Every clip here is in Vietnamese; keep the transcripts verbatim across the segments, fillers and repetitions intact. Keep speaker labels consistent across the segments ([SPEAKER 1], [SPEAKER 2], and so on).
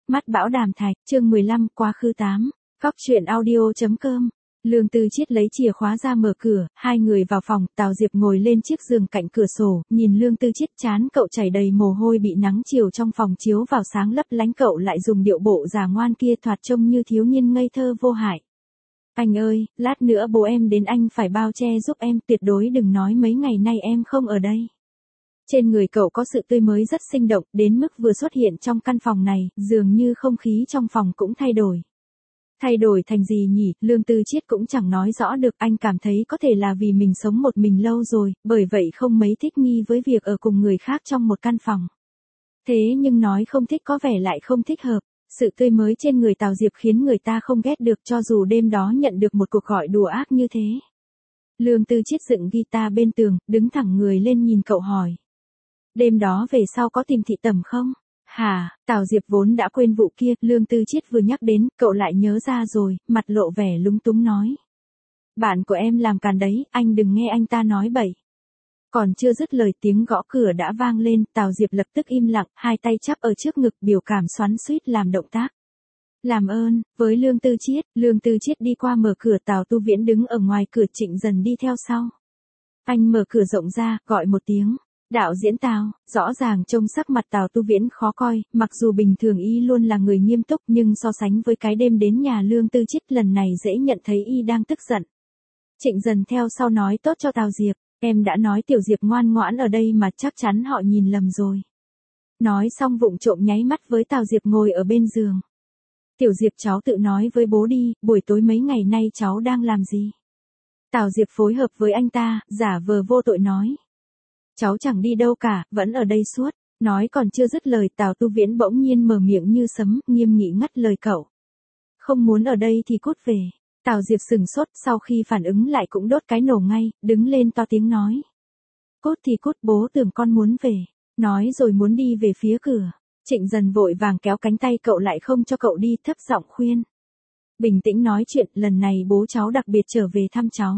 [SPEAKER 1] Mắt bão đàm thạch, chương mười lăm, quá khứ tám. Cóc truyện audio.com. Lương Tư Chiết lấy chìa khóa ra mở cửa, hai người vào phòng, Tào Diệp ngồi lên chiếc giường cạnh cửa sổ, nhìn Lương Tư Chiết, trán cậu chảy đầy mồ hôi bị nắng chiều trong phòng chiếu vào sáng lấp lánh, cậu lại dùng điệu bộ già ngoan kia thoạt trông như thiếu niên ngây thơ vô hại. Anh ơi, lát nữa bố em đến anh phải bao che giúp em, tuyệt đối đừng nói mấy ngày nay em không ở đây. Trên người cậu có sự tươi mới rất sinh động, đến mức vừa xuất hiện trong căn phòng này, dường như không khí trong phòng cũng thay đổi. Thay đổi thành gì nhỉ, Lương Tư Chiết cũng chẳng nói rõ được, anh cảm thấy có thể là vì mình sống một mình lâu rồi, bởi vậy không mấy thích nghi với việc ở cùng người khác trong một căn phòng. Thế nhưng nói không thích có vẻ lại không thích hợp, sự tươi mới trên người Tào Diệp khiến người ta không ghét được cho dù đêm đó nhận được một cuộc gọi đùa ác như thế. Lương Tư Chiết dựng guitar bên tường, đứng thẳng người lên nhìn cậu hỏi. Đêm đó về sau có tìm Thị Tẩm không? Hả, Tào Diệp vốn đã quên vụ kia, Lương Tư Chiết vừa nhắc đến, cậu lại nhớ ra rồi, mặt lộ vẻ lúng túng nói. Bạn của em làm càn đấy, anh đừng nghe anh ta nói bậy. Còn chưa dứt lời tiếng gõ cửa đã vang lên, Tào Diệp lập tức im lặng, hai tay chắp ở trước ngực, biểu cảm xoắn xuýt làm động tác. Làm ơn, với Lương Tư Chiết, Lương Tư Chiết đi qua mở cửa, Tào Tu Viễn đứng ở ngoài cửa, Trịnh Dần đi theo sau. Anh mở cửa rộng ra, gọi một tiếng. Đạo diễn Tào, rõ ràng trông sắc mặt Tào Tu Viễn khó coi, mặc dù bình thường y luôn là người nghiêm túc nhưng so sánh với cái đêm đến nhà Lương Tư Chiết lần này dễ nhận thấy y đang tức giận. Trịnh Dần theo sau nói tốt cho Tào Diệp, em đã nói Tiểu Diệp ngoan ngoãn ở đây mà chắc chắn họ nhìn lầm rồi. Nói xong vụng trộm nháy mắt với Tào Diệp ngồi ở bên giường. Tiểu Diệp cháu tự nói với bố đi, buổi tối mấy ngày nay cháu đang làm gì? Tào Diệp phối hợp với anh ta, giả vờ vô tội nói. Cháu chẳng đi đâu cả, vẫn ở đây suốt. Nói còn chưa dứt lời, Tào Tu Viễn bỗng nhiên mở miệng như sấm, nghiêm nghị ngắt lời cậu. Không muốn ở đây thì cút về. Tào Diệp sừng sốt, sau khi phản ứng lại cũng đốt cái nổ ngay, đứng lên to tiếng nói. Cút thì cút, bố tưởng con muốn về. Nói rồi muốn đi về phía cửa. Trịnh Dần vội vàng kéo cánh tay cậu lại không cho cậu đi, thấp giọng khuyên. Bình tĩnh nói chuyện, lần này bố cháu đặc biệt trở về thăm cháu.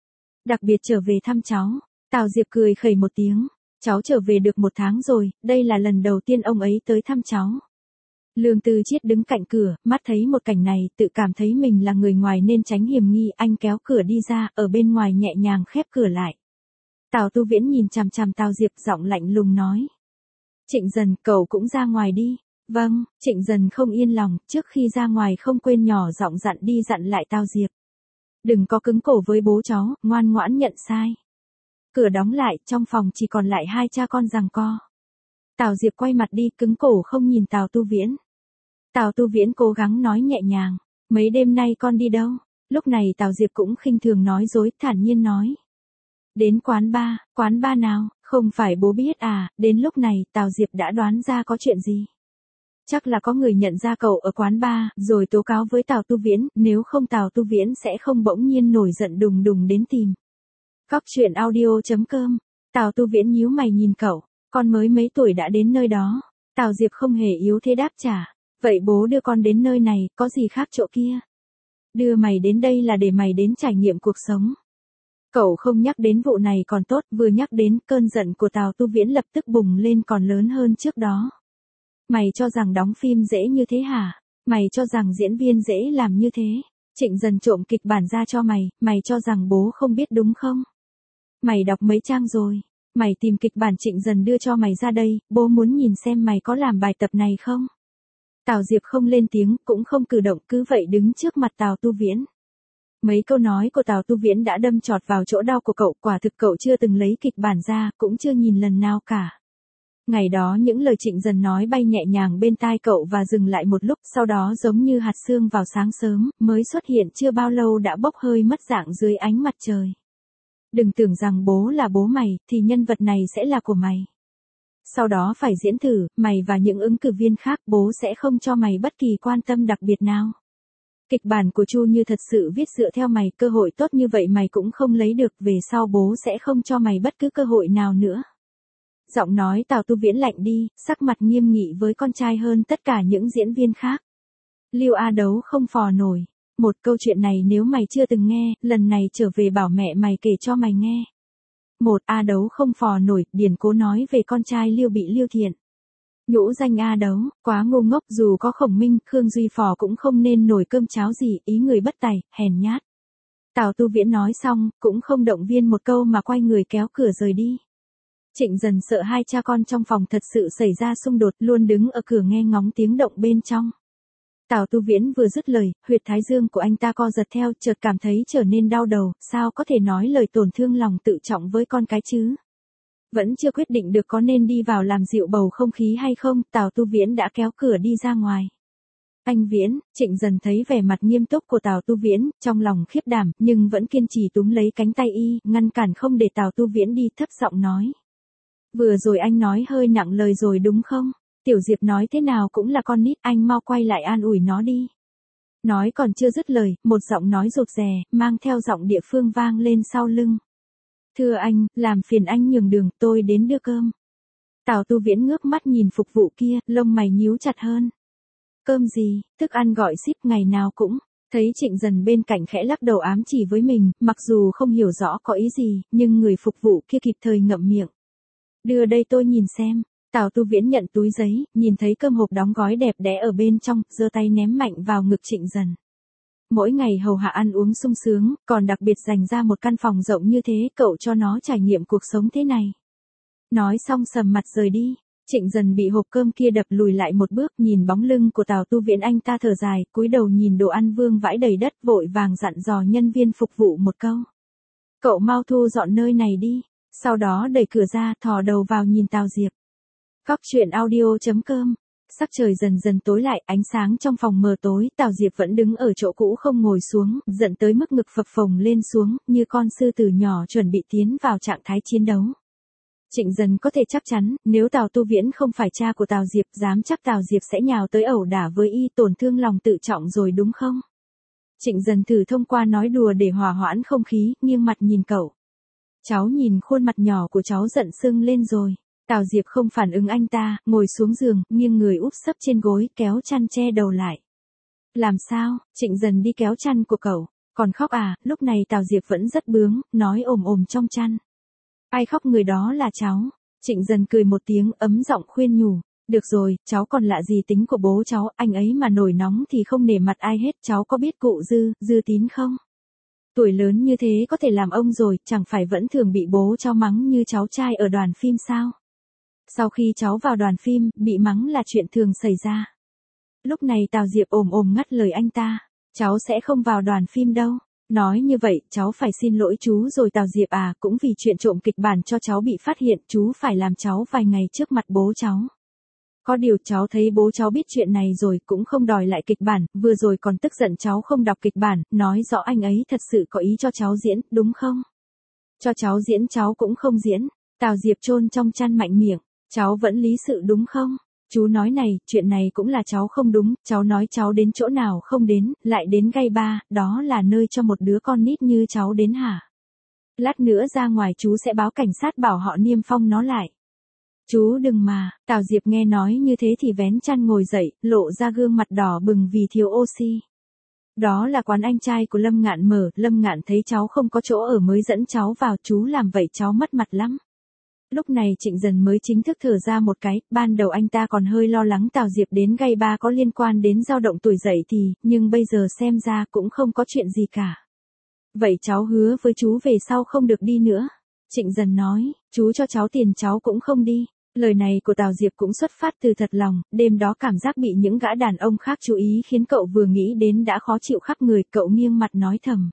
[SPEAKER 1] Đặc biệt trở về thăm cháu. Tào Diệp cười khẩy một tiếng, cháu trở về được một tháng rồi, đây là lần đầu tiên ông ấy tới thăm cháu. Lương Tư Chiết đứng cạnh cửa, mắt thấy một cảnh này, tự cảm thấy mình là người ngoài nên tránh hiểm nghi, anh kéo cửa đi ra, ở bên ngoài nhẹ nhàng khép cửa lại. Tào Tu Viễn nhìn chằm chằm Tào Diệp, giọng lạnh lùng nói. Trịnh Dần, cậu cũng ra ngoài đi. Vâng, Trịnh Dần không yên lòng, trước khi ra ngoài không quên nhỏ giọng dặn đi dặn lại Tào Diệp. Đừng có cứng cổ với bố cháu, ngoan ngoãn nhận sai. Cửa đóng lại, trong phòng chỉ còn lại hai cha con giằng co. Tào Diệp quay mặt đi, cứng cổ không nhìn Tào Tu Viễn. Tào Tu Viễn cố gắng nói nhẹ nhàng, mấy đêm nay con đi đâu? Lúc này Tào Diệp cũng khinh thường nói dối, thản nhiên nói. Đến quán bar, quán bar nào, không phải bố biết à? Đến lúc này, Tào Diệp đã đoán ra có chuyện gì. Chắc là có người nhận ra cậu ở quán bar, rồi tố cáo với Tào Tu Viễn, nếu không Tào Tu Viễn sẽ không bỗng nhiên nổi giận đùng đùng đến tìm. Cóc truyện audio.com. Tào Tu Viễn nhíu mày nhìn cậu, con mới mấy tuổi đã đến nơi đó. Tào Diệp không hề yếu thế đáp trả, vậy bố đưa con đến nơi này, có gì khác chỗ kia? Đưa mày đến đây là để mày đến trải nghiệm cuộc sống. Cậu không nhắc đến vụ này còn tốt, vừa nhắc đến, cơn giận của Tào Tu Viễn lập tức bùng lên còn lớn hơn trước đó. Mày cho rằng đóng phim dễ như thế hả? Mày cho rằng diễn viên dễ làm như thế? Trịnh Dần trộm kịch bản ra cho mày, mày cho rằng bố không biết đúng không? Mày đọc mấy trang rồi? Mày tìm kịch bản Trịnh Dần đưa cho mày ra đây, bố muốn nhìn xem mày có làm bài tập này không? Tào Diệp không lên tiếng, cũng không cử động, cứ vậy đứng trước mặt Tào Tu Viễn. Mấy câu nói của Tào Tu Viễn đã đâm chọt vào chỗ đau của cậu, quả thực cậu chưa từng lấy kịch bản ra, cũng chưa nhìn lần nào cả. Ngày đó những lời Trịnh Dần nói bay nhẹ nhàng bên tai cậu và dừng lại một lúc, sau đó giống như hạt sương vào sáng sớm, mới xuất hiện chưa bao lâu đã bốc hơi mất dạng dưới ánh mặt trời. Đừng tưởng rằng bố là bố mày, thì nhân vật này sẽ là của mày. Sau đó phải diễn thử, mày và những ứng cử viên khác, bố sẽ không cho mày bất kỳ quan tâm đặc biệt nào. Kịch bản của Chu Như thật sự viết dựa theo mày, cơ hội tốt như vậy mày cũng không lấy được, về sau bố sẽ không cho mày bất cứ cơ hội nào nữa. Giọng nói Tào Tu Viễn lạnh đi, sắc mặt nghiêm nghị với con trai hơn tất cả những diễn viên khác. Lưu A Đấu không phò nổi. Một câu chuyện này nếu mày chưa từng nghe, lần này trở về bảo mẹ mày kể cho mày nghe. Một A Đấu không phò nổi, Điền Cố nói về con trai Lưu Bị Lưu Thiện. Nhũ danh A Đấu, quá ngu ngốc, dù có Khổng Minh, Khương Duy Phò cũng không nên nổi cơm cháo gì, ý người bất tài, hèn nhát. Tào Tu Viễn nói xong, cũng không động viên một câu mà quay người kéo cửa rời đi. Trịnh Dần sợ hai cha con trong phòng thật sự xảy ra xung đột, luôn đứng ở cửa nghe ngóng tiếng động bên trong. Tào Tu Viễn vừa dứt lời, huyệt thái dương của anh ta co giật theo, chợt cảm thấy trở nên đau đầu, sao có thể nói lời tổn thương lòng tự trọng với con cái chứ? Vẫn chưa quyết định được có nên đi vào làm dịu bầu không khí hay không, Tào Tu Viễn đã kéo cửa đi ra ngoài. Anh Viễn, Trịnh Dần thấy vẻ mặt nghiêm túc của Tào Tu Viễn, trong lòng khiếp đảm, nhưng vẫn kiên trì túm lấy cánh tay y, ngăn cản không để Tào Tu Viễn đi, thấp giọng nói. Vừa rồi anh nói hơi nặng lời rồi đúng không? Tiểu Diệp nói thế nào cũng là con nít, anh mau quay lại an ủi nó đi. Nói còn chưa dứt lời, một giọng nói rụt rè, mang theo giọng địa phương vang lên sau lưng. Thưa anh, làm phiền anh nhường đường, tôi đến đưa cơm. Tào Tu Viễn ngước mắt nhìn phục vụ kia, lông mày nhíu chặt hơn. Cơm gì, thức ăn gọi ship ngày nào cũng. Thấy Trịnh Dần bên cạnh khẽ lắc đầu ám chỉ với mình, mặc dù không hiểu rõ có ý gì, nhưng người phục vụ kia kịp thời ngậm miệng. Đưa đây tôi nhìn xem. Tào Tu Viễn nhận túi giấy, nhìn thấy cơm hộp đóng gói đẹp đẽ ở bên trong, giơ tay ném mạnh vào ngực Trịnh Dần. Mỗi ngày hầu hạ ăn uống sung sướng, còn đặc biệt dành ra một căn phòng rộng như thế, cậu cho nó trải nghiệm cuộc sống thế này. Nói xong sầm mặt rời đi. Trịnh Dần bị hộp cơm kia đập lùi lại một bước, nhìn bóng lưng của Tào Tu Viễn, anh ta thở dài, cúi đầu nhìn đồ ăn vương vãi đầy đất, vội vàng dặn dò nhân viên phục vụ một câu. Cậu mau thu dọn nơi này đi. Sau đó đẩy cửa ra, thò đầu vào nhìn Tào Diệp. Góc truyện audio chấm com. Sắc trời dần dần tối lại, ánh sáng trong phòng mờ tối, Tào Diệp vẫn đứng ở chỗ cũ không ngồi xuống, giận tới mức ngực phập phồng lên xuống, như con sư tử nhỏ chuẩn bị tiến vào trạng thái chiến đấu. Trịnh Dần có thể chắc chắn, nếu Tào Tu Viễn không phải cha của Tào Diệp, dám chắc Tào Diệp sẽ nhào tới ẩu đả với y, tổn thương lòng tự trọng rồi đúng không? Trịnh Dần thử thông qua nói đùa để hòa hoãn không khí, nghiêng mặt nhìn cậu. Cháu nhìn khuôn mặt nhỏ của cháu giận sưng lên rồi. Tào Diệp không phản ứng anh ta, ngồi xuống giường, nghiêng người úp sấp trên gối, kéo chăn che đầu lại. Làm sao? Trịnh Dần đi kéo chăn của cậu. Còn khóc à? Lúc này Tào Diệp vẫn rất bướng, nói ồm ồm trong chăn. Ai khóc người đó là cháu. Trịnh Dần cười một tiếng, ấm giọng khuyên nhủ. Được rồi, cháu còn lạ gì tính của bố cháu, anh ấy mà nổi nóng thì không nể mặt ai hết, cháu có biết cụ Dư, Dư Tín không? Tuổi lớn như thế có thể làm ông rồi, chẳng phải vẫn thường bị bố cháu mắng như cháu trai ở đoàn phim sao? Sau khi cháu vào đoàn phim, bị mắng là chuyện thường xảy ra. Lúc này Tào Diệp ồm ồm ngắt lời anh ta. Cháu sẽ không vào đoàn phim đâu. Nói như vậy, cháu phải xin lỗi chú rồi. Tào Diệp à, cũng vì chuyện trộm kịch bản cho cháu bị phát hiện, chú phải làm cháu vài ngày trước mặt bố cháu. Có điều cháu thấy bố cháu biết chuyện này rồi, cũng không đòi lại kịch bản, vừa rồi còn tức giận cháu không đọc kịch bản, nói rõ anh ấy thật sự có ý cho cháu diễn, đúng không? Cho cháu diễn cháu cũng không diễn. Tào Diệp chôn trong chăn mạnh miệng. Cháu vẫn lý sự đúng không? Chú nói này, chuyện này cũng là cháu không đúng, cháu nói cháu đến chỗ nào không đến, lại đến gay ba, đó là nơi cho một đứa con nít như cháu đến hả? Lát nữa ra ngoài chú sẽ báo cảnh sát bảo họ niêm phong nó lại. Chú đừng mà. Tào Diệp nghe nói như thế thì vén chăn ngồi dậy, lộ ra gương mặt đỏ bừng vì thiếu oxy. Đó là quán anh trai của Lâm Ngạn mở, Lâm Ngạn thấy cháu không có chỗ ở mới dẫn cháu vào, chú làm vậy cháu mất mặt lắm. Lúc này Trịnh Dần mới chính thức thở ra một cái, ban đầu anh ta còn hơi lo lắng Tào Diệp đến gay ba có liên quan đến dao động tuổi dậy thì, nhưng bây giờ xem ra cũng không có chuyện gì cả. Vậy cháu hứa với chú về sau không được đi nữa. Trịnh Dần nói, chú cho cháu tiền cháu cũng không đi. Lời này của Tào Diệp cũng xuất phát từ thật lòng, đêm đó cảm giác bị những gã đàn ông khác chú ý khiến cậu vừa nghĩ đến đã khó chịu khắp người, cậu nghiêng mặt nói thầm.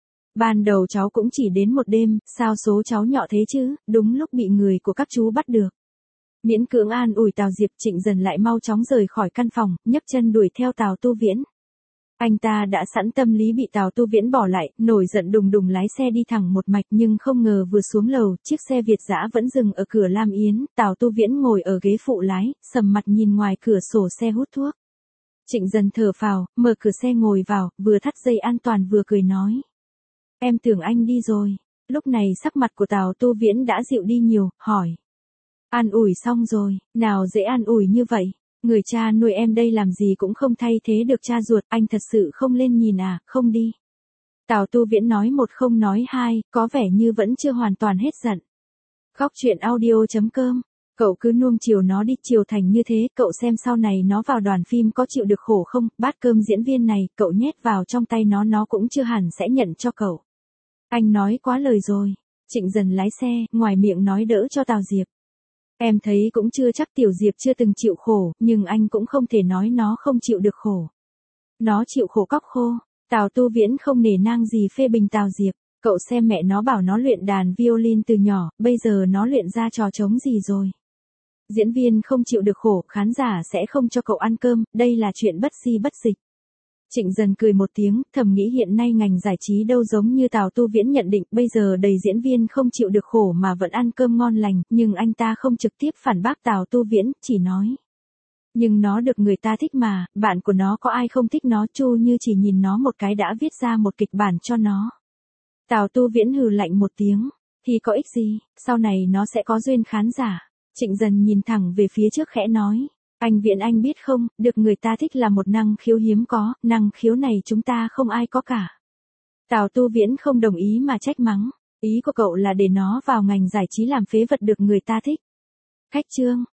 [SPEAKER 1] Ban đầu cháu cũng chỉ đến một đêm, sao số cháu nhỏ thế chứ, đúng lúc bị người của các chú bắt được. Miễn cưỡng an ủi Tào Diệp, Trịnh Dần lại mau chóng rời khỏi căn phòng, nhấc chân đuổi theo Tào Tu Viễn. Anh ta đã sẵn tâm lý bị Tào Tu Viễn bỏ lại, nổi giận đùng đùng lái xe đi thẳng một mạch, nhưng không ngờ vừa xuống lầu, chiếc xe Việt dã vẫn dừng ở cửa Lam Yến, Tào Tu Viễn ngồi ở ghế phụ lái, sầm mặt nhìn ngoài cửa sổ xe hút thuốc. Trịnh Dần thở phào, mở cửa xe ngồi vào, vừa thắt dây an toàn vừa cười nói. Em tưởng anh đi rồi. Lúc này sắc mặt của Tào Tu Viễn đã dịu đi nhiều, hỏi. An ủi xong rồi, nào dễ an ủi như vậy. Người cha nuôi em đây làm gì cũng không thay thế được cha ruột, anh thật sự không lên nhìn à, không đi. Tào Tu Viễn nói một không nói hai, có vẻ như vẫn chưa hoàn toàn hết giận. Góc truyện audio chấm com Cậu cứ nuông chiều nó đi, chiều thành như thế, cậu xem sau này nó vào đoàn phim có chịu được khổ không, bát cơm diễn viên này, cậu nhét vào trong tay nó nó cũng chưa hẳn sẽ nhận cho cậu. Anh nói quá lời rồi. Trịnh Dần lái xe, ngoài miệng nói đỡ cho Tào Diệp. Em thấy cũng chưa chắc Tiểu Diệp chưa từng chịu khổ, nhưng anh cũng không thể nói nó không chịu được khổ. Nó chịu khổ cóc khô. Tào Tu Viễn không nể nang gì phê bình Tào Diệp. Cậu xem mẹ nó bảo nó luyện đàn violin từ nhỏ, bây giờ nó luyện ra trò trống gì rồi. Diễn viên không chịu được khổ, khán giả sẽ không cho cậu ăn cơm, đây là chuyện bất di bất dịch. Trịnh Dần cười một tiếng, thầm nghĩ hiện nay ngành giải trí đâu giống như Tào Tu Viễn nhận định, bây giờ đầy diễn viên không chịu được khổ mà vẫn ăn cơm ngon lành, nhưng anh ta không trực tiếp phản bác Tào Tu Viễn, chỉ nói. Nhưng nó được người ta thích mà, bạn của nó có ai không thích nó, Chu Như chỉ nhìn nó một cái đã viết ra một kịch bản cho nó. Tào Tu Viễn hừ lạnh một tiếng, thì có ích gì, sau này nó sẽ có duyên khán giả. Trịnh Dần nhìn thẳng về phía trước khẽ nói. Anh Viễn anh biết không, được người ta thích là một năng khiếu hiếm có, năng khiếu này chúng ta không ai có cả. Tào Tu Viễn không đồng ý mà trách mắng, ý của cậu là để nó vào ngành giải trí làm phế vật được người ta thích. Khách trương,